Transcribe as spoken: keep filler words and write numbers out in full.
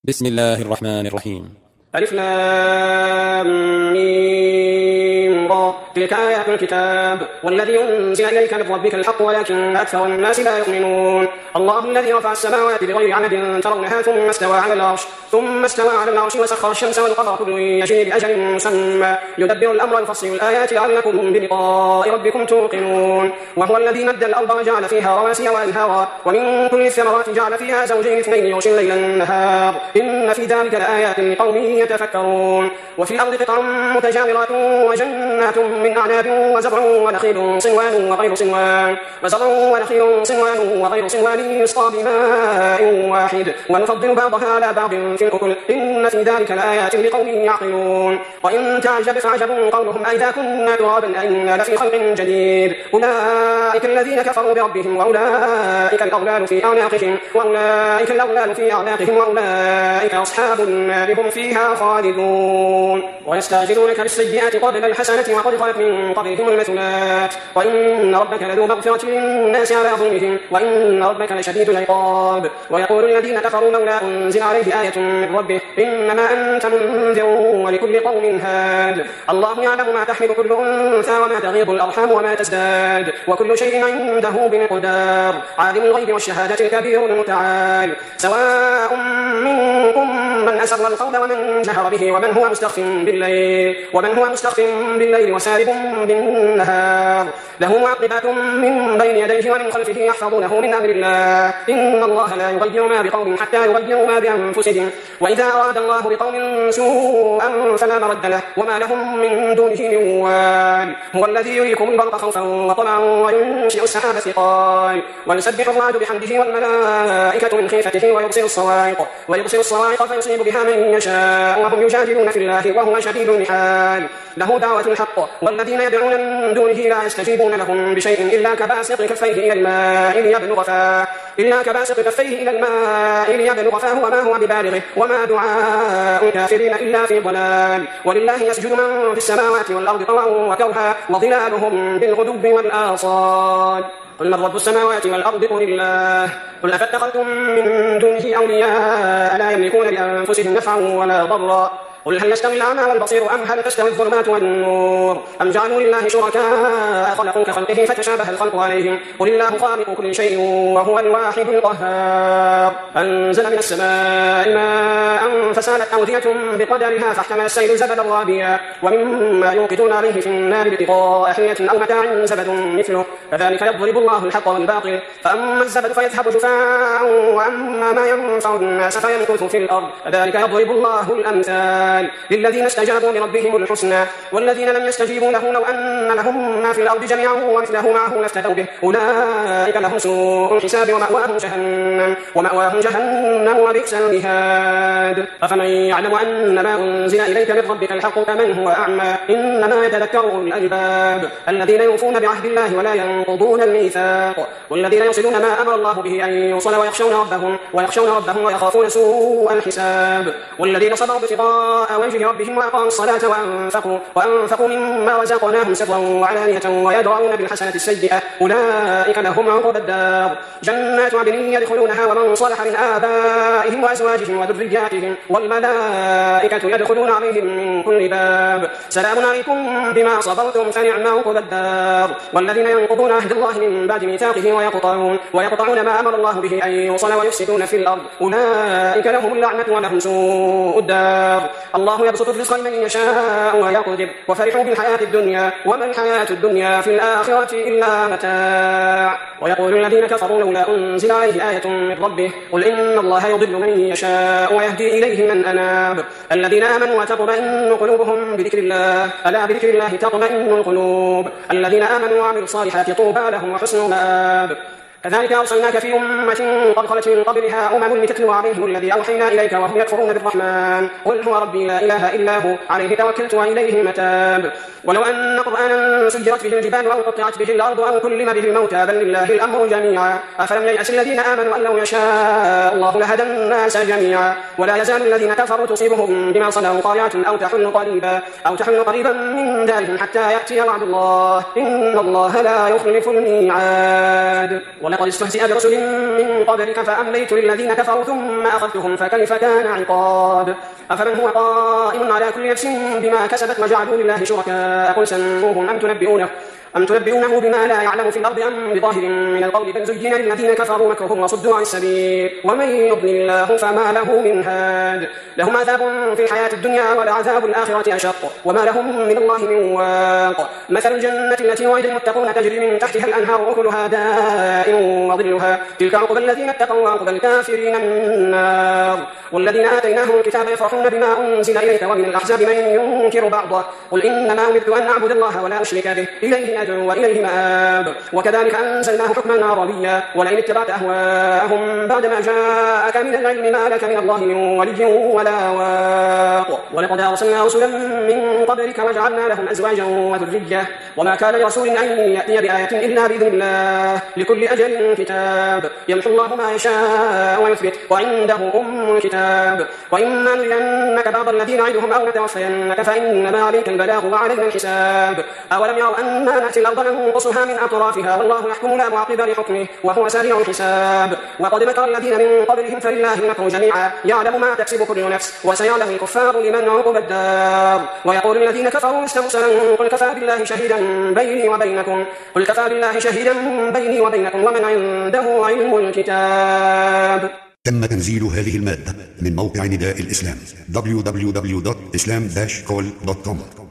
بسم الله الرحمن الرحيم. ألف لام ميم را تلك آيات الكتاب والذي أنزل إليك من ربك الحق ولكن أكثر الناس لا يؤمنون. الله الذي رفع السماوات بغير عمد ترونها ثم استوى على العرش ثم استوى على العرش وسخر الشمس والقمر كل يجري بأجل مسمى يدبر الأمر يفصل الآيات لعلكم بلقاء ربكم توقنون. وهو الذي مد الأرض وجعل فيها رواسي وأنهارا ومن كل الثمرات جعل فيها زوجين اثنين يغشي الليل النهار إن في ذلك لآيات لقوم يتفكرون. وفي الأرض قطع متجاورات وجنات من أعناب وزرع ونخيل صنوان وغير صنوان وزرع ونخيل صنوان وغير صنوان يسقى بماء واحد ونفضل بعضها على بعض في الأكل إن في ذلك لآيات لقوم يعقلون. وإن تعجب فعجب قولهم أئذا كنا ترابا أئنا لفي خلق جديد أولئك الذين كفروا بربهم وأولئك الأغلال في أعناقهم وأولئك الأغلال في أعناقهم وأولئك أصحاب النار هم فيها خالدون. ويستعجلونك بالسيئات قبل الحسنة وقد خلت من قبلهم المثلات وإن ربك لذو مغفرة للناس على ظلمهم وإن ربك لشديد العقاب. ويقول الذين كفروا لولا أنزل عليه آية من ربه إنما أنت منذر ولكل قوم هاد الله يعلم ما تحمل كل أنثى وما تغيض الأرحام وما تزداد وكل شيء عنده بمقدار. عالم الغيب والشهادة الكبير المتعال سواء منكم من أسر القول ومن جهر به ومن هو مستخف بالليل ومن هو مستخف بالليل وسارب بالنهار له معقبات من بين يديه ومن خلفه يحفظونه من أمر الله إن الله لا يغير ما بقوم حتى يغيروا ما بأنفسهم وإذا أراد الله بقوم سوءا فلا مرد له وما لهم من دونه من وال. هو الذي يريكم البرق خوفا وطمعا وينشئ السحاب الثقال ويسبح الرعد بحمده والملائكة من خيفته ويبصر الصواعق ويبصر الصواعق فيصيب بها من يشاء وهم يجادلون في الله وهو شديد المحال. له دعوة الحق والذين يدعون من دونه لا يستجيبون لهم بشيء إلا كباسط كفيه إلى الماء ليبلغ فاه إلا كباسط كفيه إلى الماء ليبلغ فاه وما هو ببالغه وما دعاء الكافرين إلا في ضلال. ولله يسجد من في السماوات والأرض طوعا وكرها وظلالهم بالغدو والآصال. قل من رب السماوات والأرض قل الله قل أفاتخذتم من دونه أولياء لا يملكون لأنفسهم نفعا ولا ضرا قل هل يستوي الأعمى والبصير أم هل تستوي الظلمات والنور أم جعلوا لله شركاء خلقوا كخلقه فتشابه الخلق عليهم قل الله خالق كل شيء وهو الواحد القهار. أنزل من السماء ماء فسالت أودية بقدرها فاحتمل السيل زبدا رابيا ومما يوقدون عليه في النار ابتغاء حلية أو متاع زبد مثله كذلك يضرب الله الحق والباطل فأما الزبد فيذهب جفاء وأما ما ينفع الناس فيمكث في الأرض كذلك يضرب الله الأمثال للذين استجابوا لربهم الحسنى والذين لم يستجيبوا له لو أن لهم ما في الأرض جميعا ومثله معه لافتدوا به أولئك لهم سوء الحساب ومأواهم جهنم ومأواهم جهنم وبئس المهاد. أفمن يعلم أن ما أنزل إليك من ربك الحق كمن هو أعمى إنما يتذكر أولو الألباب الذين يوفون بعهد الله ولا ينقضون الميثاق والذين يصلون ما أمر الله به أن يوصل ويخشون ربهم ويخشون ربهم ويخافون سوء الحساب والذين صبروا ابتغاء وجه ربهم وأقاموا الصلاة وأنفقوا, وأنفقوا مما رزقناهم سرا وعلانية ويدرؤون بالحسنة السيئة أولئك لهم عقبى الدار جنات عدن يدخلونها ومن صلح من آبائهم وأزواجهم وذرياتهم والملائكة يدخلون عليهم من كل باب سلام عليكم بما صبرتم فنعم عقبى الدار. والذين ينقضون عهد الله من بعد ميثاقه ويقطعون, ويقطعون ما أمر الله به أن يوصل ويفسدون في الأرض أولئك لهم اللعنة ولهم سوء الدار. الله يبسط الرزق لمن يشاء ويقدر وفرحوا بالحياة الدنيا وما الحياة الدنيا في الآخرة إلا متاع. ويقول الذين كفروا لولا أنزل عليه آية من ربه قل إن الله يضل من يشاء ويهدي إليه من أناب الذين آمنوا وتطمئن قلوبهم بذكر الله ألا بذكر الله تطمئن القلوب الذين آمنوا وعملوا الصالحات طوبى لهم وحسن مآب. كذلك أرسلناك في أمة قد خلت من قبلها أمم لتتلو عليهم الذي أوحينا إليك وهم يكفرون بالرحمن قل هو ربي لا إله إلا هو عليه توكلت وإليه المتاب. ولو أن قرآنا سجرت به الجبال أو قطعت به الأرض أو كلم به الموتى بل لله الأمر جميعا أفلم ييأس الذين آمنوا أن لو يشاء الله لهدى الناس جميعا. ولا يزال الذين كفروا تصيبهم بما صنعوا قارعة أو تحل قريبا أو تحل قريبا من دارهم حتى يأتي وعد الله إن الله لا يخلف الميعاد. ولا ولقد استهزئ برسل من قبلك فأمليت للذين كفروا ثم أخذتهم فكيف كان عقاب أفمن هو قائم على كل نفس بما كسبت وجعلوا لله شركاء قل سموهم أم تنبئونه أم تنبئونه بما لا يعلم في الأرض أم بظاهر من القول بل زين للذين كفروا مكرهم وصدوا عن السبيل ومن يضلل الله فما له من هاد لهم عذاب في الحياة الدنيا ولعذاب الآخرة أشق وما لهم من الله من واق مثل الجنة التي وعد المتقون تجري من تحتها الأنهار أكلها دائم وظلها تلك عقبى الذين اتقوا وعقبى الكافرين النار والذين آتيناهم الكتاب يفرحون بما أنزل إليك ومن الأحزاب من ينكر بعضه قل إنما أمرت أن أعبد الله ولا أشرك به إليه أدعو وإليه مآب وكذلك أنزلناه حكما عربيا ولئن اتبعت أهواءهم بعدما جاءك من العلم ما لك من الله من ولي ولا واق ولقد أرسلنا رسلا من قبلك وجعلنا لهم أزواجا وذرية وما كان لرسول أن يأتي بآية إلا بإذن الله لكل أجل كتاب يمحو الله ما يشاء ويثبت وعنده أم الكتاب وإما نرينك بعض الذين نعدهم أو نتوفينك فإنما عليك البلاغ وعلينا الحساب أولم يروا أنا نأتي الأرض ننقصها من أطرافها والله يحكم لا معقب لحكمه وهو سريع الحساب وقد مكر الذين من قبلهم فلله المكر جميعا يعلم ما تكسب كل نفس وسيعلم الكفار لمن عقب الدار ويقول الذين كفروا لست مرسلا قل كفى بالله شهيدا بيني وبينكم قل كفى بالله شهيدا بيني وبينكم ومن عنده علم الكتاب. تم تنزيل هذه المادة من موقع نداء الإسلام دبليو دبليو دبليو دوت إسلام داش كول دوت كوم.